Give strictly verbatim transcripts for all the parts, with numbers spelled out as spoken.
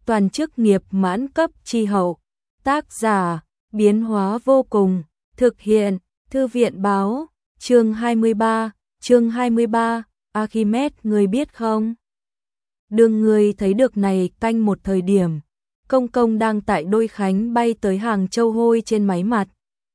toàn chức nghiệp mãn cấp chi hậu. Tác giả, biến hóa vô cùng, thực hiện, thư viện báo, chương hai mươi ba, chương hai mươi ba, Archimedes người biết không? Đường người thấy được này canh một thời điểm, Công Công đang tại Đôi Khánh bay tới Hàng Châu Hôi trên máy mặt.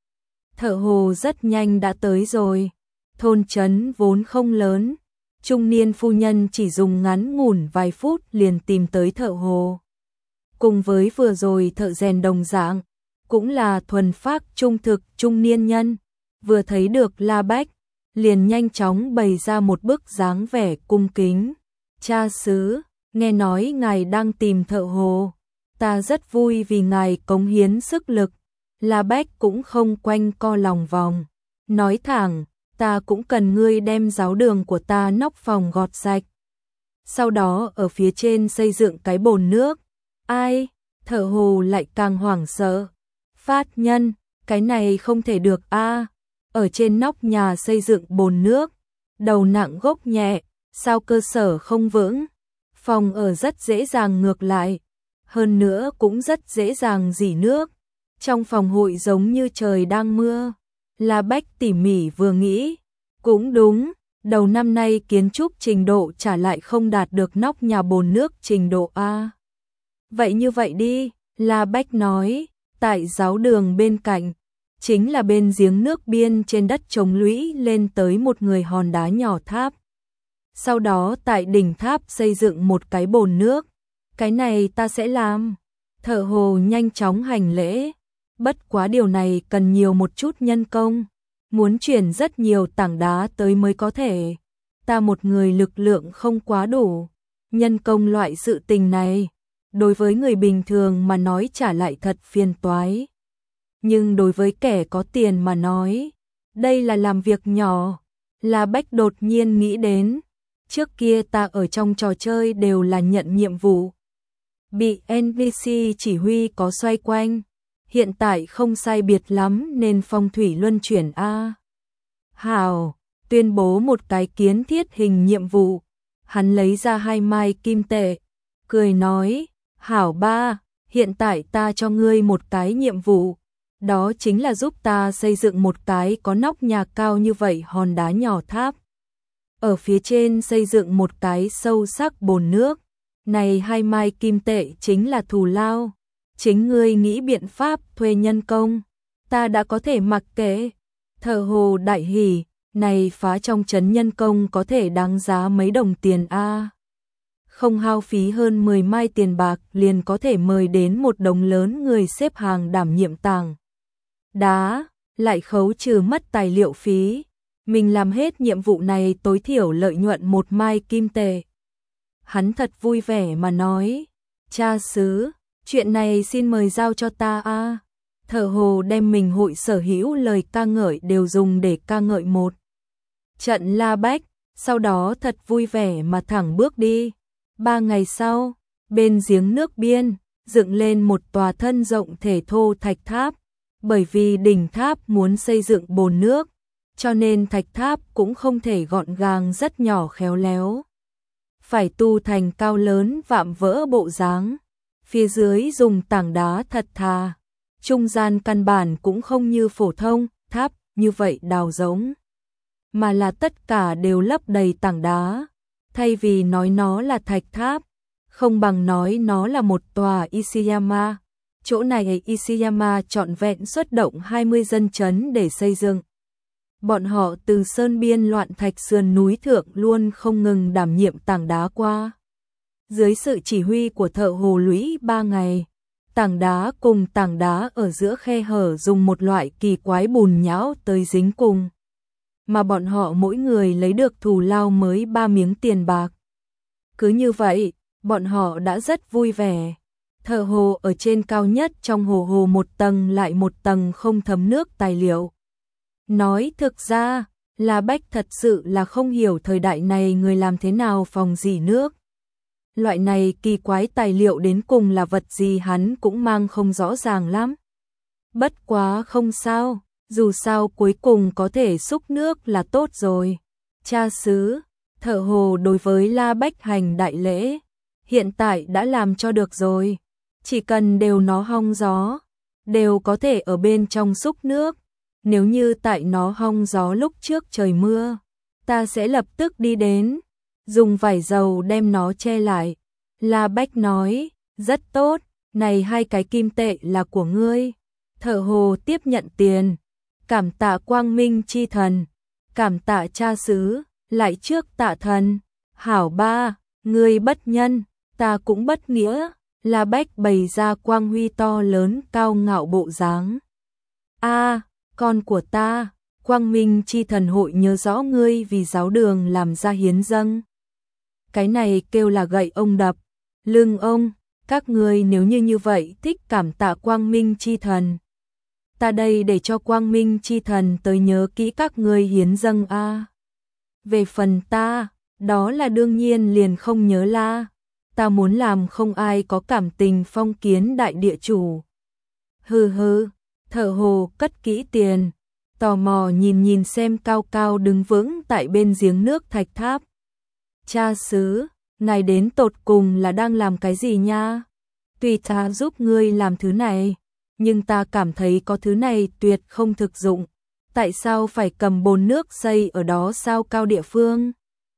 Thợ hồ rất nhanh đã tới rồi, thôn trấn vốn không lớn, trung niên phu nhân chỉ dùng ngắn ngủn vài phút liền tìm tới thợ hồ. Cùng với vừa rồi thợ rèn đồng dạng, cũng là thuần phác trung thực trung niên nhân, vừa thấy được La Bách, liền nhanh chóng bày ra một bức dáng vẻ cung kính. Cha xứ, nghe nói ngài đang tìm thợ hồ, ta rất vui vì ngài cống hiến sức lực. La Bách cũng không quanh co lòng vòng, nói thẳng, ta cũng cần ngươi đem giáo đường của ta nóc phòng gọt sạch. Sau đó ở phía trên xây dựng cái bồn nước. Ai? Thợ hồ lại càng hoảng sợ. Phát nhân, cái này không thể được a. Ở trên nóc nhà xây dựng bồn nước, đầu nặng gốc nhẹ, sao cơ sở không vững? Phòng ở rất dễ dàng ngược lại, hơn nữa cũng rất dễ dàng rỉ nước. Trong phòng hội giống như trời đang mưa. La Bách tỉ mỉ vừa nghĩ, cũng đúng, đầu năm nay kiến trúc trình độ trả lại không đạt được nóc nhà bồn nước trình độ A. Vậy như vậy đi, La Bách nói, tại giáo đường bên cạnh, chính là bên giếng nước biên trên đất trồng lũy lên tới một người hòn đá nhỏ tháp. Sau đó tại đỉnh tháp xây dựng một cái bồn nước, cái này ta sẽ làm. Thợ hồ nhanh chóng hành lễ, bất quá điều này cần nhiều một chút nhân công, muốn chuyển rất nhiều tảng đá tới mới có thể. Ta một người lực lượng không quá đủ, nhân công loại sự tình này, đối với người bình thường mà nói trả lại thật phiền toái. Nhưng đối với kẻ có tiền mà nói, đây là làm việc nhỏ. La Bách đột nhiên nghĩ đến, trước kia ta ở trong trò chơi đều là nhận nhiệm vụ, bị en pê xê chỉ huy có xoay quanh, hiện tại không sai biệt lắm nên phong thủy luân chuyển a. Hảo, tuyên bố một cái kiến thiết hình nhiệm vụ, hắn lấy ra hai mai kim tệ, cười nói, hảo ba, hiện tại ta cho ngươi một cái nhiệm vụ, đó chính là giúp ta xây dựng một cái có nóc nhà cao như vậy hòn đá nhỏ tháp. Ở phía trên xây dựng một cái sâu sắc bồn nước, này hai mai kim tệ chính là thù lao. Chính ngươi nghĩ biện pháp thuê nhân công, ta đã có thể mặc kệ. Thợ hồ đại hỉ, này phá trong trấn nhân công có thể đáng giá mấy đồng tiền a. Không hao phí hơn mười mai tiền bạc liền có thể mời đến một đống lớn người xếp hàng đảm nhiệm tảng đá, lại khấu trừ mất tài liệu phí. Mình làm hết nhiệm vụ này tối thiểu lợi nhuận một mai kim tệ. Hắn thật vui vẻ mà nói, cha xứ, chuyện này xin mời giao cho ta a. Thợ hồ đem mình hội sở hữu lời ca ngợi đều dùng để ca ngợi một trận La Bách, sau đó thật vui vẻ mà thẳng bước đi. Ba ngày sau, bên giếng nước biên, dựng lên một tòa thân rộng thể thô thạch tháp, bởi vì đỉnh tháp muốn xây dựng bồn nước, cho nên thạch tháp cũng không thể gọn gàng rất nhỏ khéo léo. Phải tu thành cao lớn vạm vỡ bộ dáng. Phía dưới dùng tảng đá thật thà, trung gian căn bản cũng không như phổ thông tháp như vậy đào rỗng, mà là tất cả đều lấp đầy tảng đá. Thay vì nói nó là thạch tháp, không bằng nói nó là một tòa Ishiyama. Chỗ này Ishiyama trọn vẹn xuất động hai mươi dân chấn để xây dựng. Bọn họ từ sơn biên loạn thạch sườn núi thượng luôn không ngừng đảm nhiệm tảng đá qua. Dưới sự chỉ huy của thợ hồ lũy ba ngày, tảng đá cùng tảng đá ở giữa khe hở dùng một loại kỳ quái bùn nhão tới dính cùng. Mà bọn họ mỗi người lấy được thù lao mới ba miếng tiền bạc. Cứ như vậy, bọn họ đã rất vui vẻ. Thợ hồ ở trên cao nhất trong hồ hồ một tầng lại một tầng không thấm nước tài liệu. Nói thực ra, La Bách thật sự là không hiểu thời đại này người làm thế nào phòng rỉ nước. Loại này kỳ quái tài liệu đến cùng là vật gì hắn cũng mang không rõ ràng lắm. Bất quá không sao, dù sao cuối cùng có thể xúc nước là tốt rồi. Cha xứ, thợ hồ đối với La Bách hành đại lễ. hiện tại đã làm cho được rồi. Chỉ cần đều nó hong gió, đều có thể ở bên trong xúc nước. Nếu như tại nó hong gió lúc trước trời mưa, ta sẽ lập tức đi đến, dùng vải dầu đem nó che lại. La Bách nói, rất tốt, này hai cái kim tệ là của ngươi. Thợ hồ tiếp nhận tiền, cảm tạ quang minh chi thần, cảm tạ cha xứ, lại trước tạ thần. Hảo ba, ngươi bất nhân, ta cũng bất nghĩa. La Bách bày ra quang huy to lớn cao ngạo bộ dáng. A, con của ta, quang minh chi thần hội nhớ rõ ngươi vì giáo đường làm ra hiến dâng. Cái này kêu là gậy ông đập lưng ông. Các ngươi nếu như như vậy thích cảm tạ quang minh chi thần, ta đây để cho quang minh chi thần tới nhớ kỹ các ngươi hiến dâng a. Về phần ta, đó là đương nhiên liền không nhớ la. Ta muốn làm không ai có cảm tình phong kiến đại địa chủ. Hừ hừ, thợ hồ cất kỹ tiền, tò mò nhìn nhìn xem cao cao đứng vững tại bên giếng nước thạch tháp. Cha xứ, ngài đến tột cùng là đang làm cái gì nha? Tùy ta giúp ngươi làm thứ này, nhưng ta cảm thấy có thứ này tuyệt không thực dụng. Tại sao phải cầm bồn nước xây ở đó sao cao địa phương?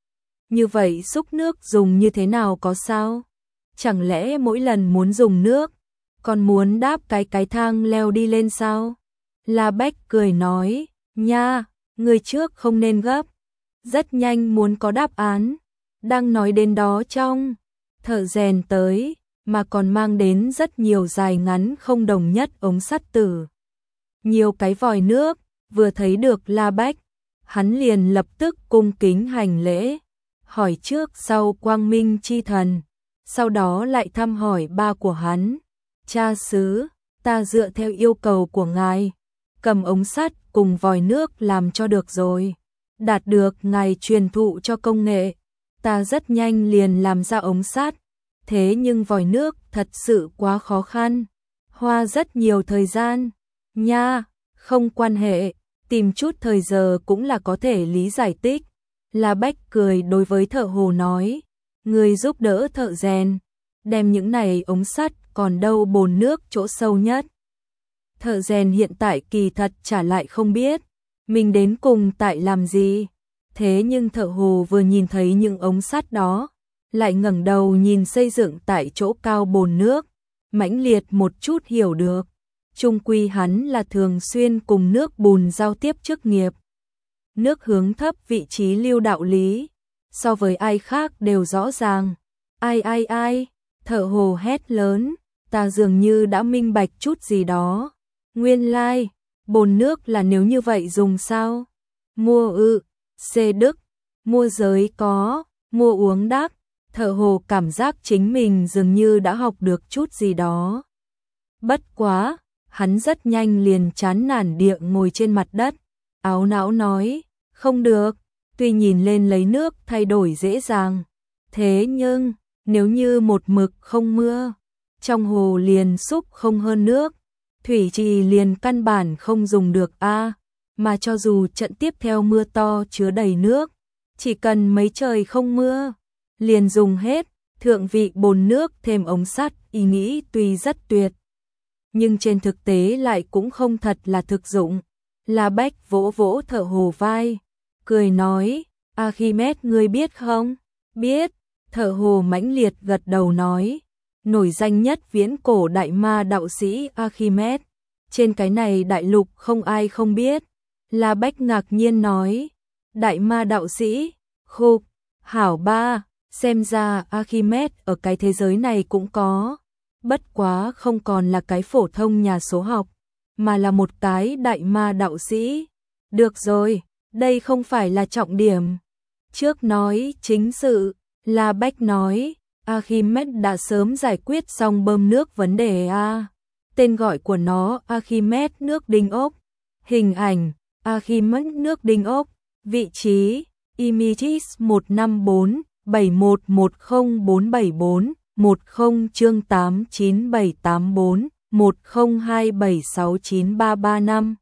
Như vậy xúc nước dùng như thế nào có sao? Chẳng lẽ mỗi lần muốn dùng nước, còn muốn đáp cái cái thang leo đi lên sao? La Bách cười nói, nha, người trước không nên gấp. Rất nhanh muốn có đáp án. Đang nói đến đó trong, thợ rèn tới, mà còn mang đến rất nhiều dài ngắn không đồng nhất ống sắt tử. Nhiều cái vòi nước, vừa thấy được La Bách, hắn liền lập tức cung kính hành lễ, hỏi trước sau quang minh chi thần, sau đó lại thăm hỏi ba của hắn. Cha xứ, ta dựa theo yêu cầu của ngài, cầm ống sắt cùng vòi nước làm cho được rồi. Đạt được ngài truyền thụ cho công nghệ, ta rất nhanh liền làm ra ống sắt. Thế nhưng vòi nước thật sự quá khó khăn, hoa rất nhiều thời gian. Nha, không quan hệ, tìm chút thời giờ cũng là có thể lý giải tích. La Bách cười đối với thợ hồ nói, người giúp đỡ thợ rèn, đem những này ống sắt còn đâu bồn nước chỗ sâu nhất. Thợ rèn hiện tại kỳ thật trả lại không biết, mình đến cùng tại làm gì. Thế nhưng thợ hồ vừa nhìn thấy những ống sắt đó, lại ngẩng đầu nhìn xây dựng tại chỗ cao bồn nước, mãnh liệt một chút hiểu được. Trung quy hắn là thường xuyên cùng nước bùn giao tiếp chức nghiệp. Nước hướng thấp vị trí lưu đạo lý, so với ai khác đều rõ ràng. Ai ai ai, thợ hồ hét lớn, ta dường như đã minh bạch chút gì đó. Nguyên lai, like, bồn nước là nếu như vậy dùng sao? Mua ư, C Đức, mua giới có, mua uống đắc. Thợ hồ cảm giác chính mình dường như đã học được chút gì đó. Bất quá, hắn rất nhanh liền chán nản địa ngồi trên mặt đất, áo não nói, không được, tuy nhìn lên lấy nước thay đổi dễ dàng, thế nhưng, nếu như một mực không mưa, trong hồ liền xúc không hơn nước, thủy trì liền căn bản không dùng được a, mà cho dù trận tiếp theo mưa to chứa đầy nước, chỉ cần mấy trời không mưa, liền dùng hết. Thượng vị bồn nước thêm ống sắt, ý nghĩ tuy rất tuyệt, nhưng trên thực tế lại cũng không thật là thực dụng. La Bách vỗ vỗ thợ hồ vai, cười nói, Archimedes ngươi biết không? Biết. Thợ hồ mãnh liệt gật đầu nói, nổi danh nhất viễn cổ đại ma đạo sĩ Archimedes, trên cái này đại lục không ai không biết. La Bách ngạc nhiên nói, đại ma đạo sĩ, khục, hảo ba, xem ra Archimedes ở cái thế giới này cũng có, bất quá không còn là cái phổ thông nhà số học, mà là một cái đại ma đạo sĩ. Được rồi, đây không phải là trọng điểm. Trước nói chính sự, La Bách nói, Archimedes đã sớm giải quyết xong bơm nước vấn đề a. Tên gọi của nó Archimedes nước đinh ốc. Hình ảnh, Archimedes nước đinh ốc. Vị trí, Images một năm bốn bảy một một không bốn bảy bốn, một không chương tám chín bảy tám bốn, một không hai bảy sáu chín ba ba năm.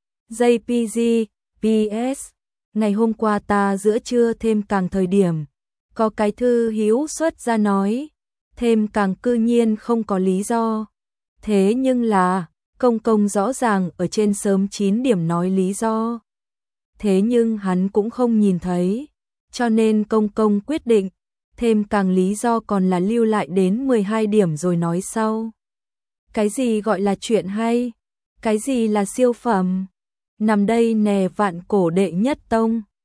J P G, P S. Ngày hôm qua ta giữa trưa thêm càng thời điểm, có cái thư hữu xuất ra nói, thêm càng cư nhiên không có lý do. Thế nhưng là, công công rõ ràng ở trên sớm chín điểm nói lý do. Thế nhưng hắn cũng không nhìn thấy, cho nên công công quyết định, thêm càng lý do còn là lưu lại đến mười hai điểm rồi nói sau. Cái gì gọi là chuyện hay? Cái gì là siêu phẩm? Nằm đây nè vạn cổ đệ nhất tông.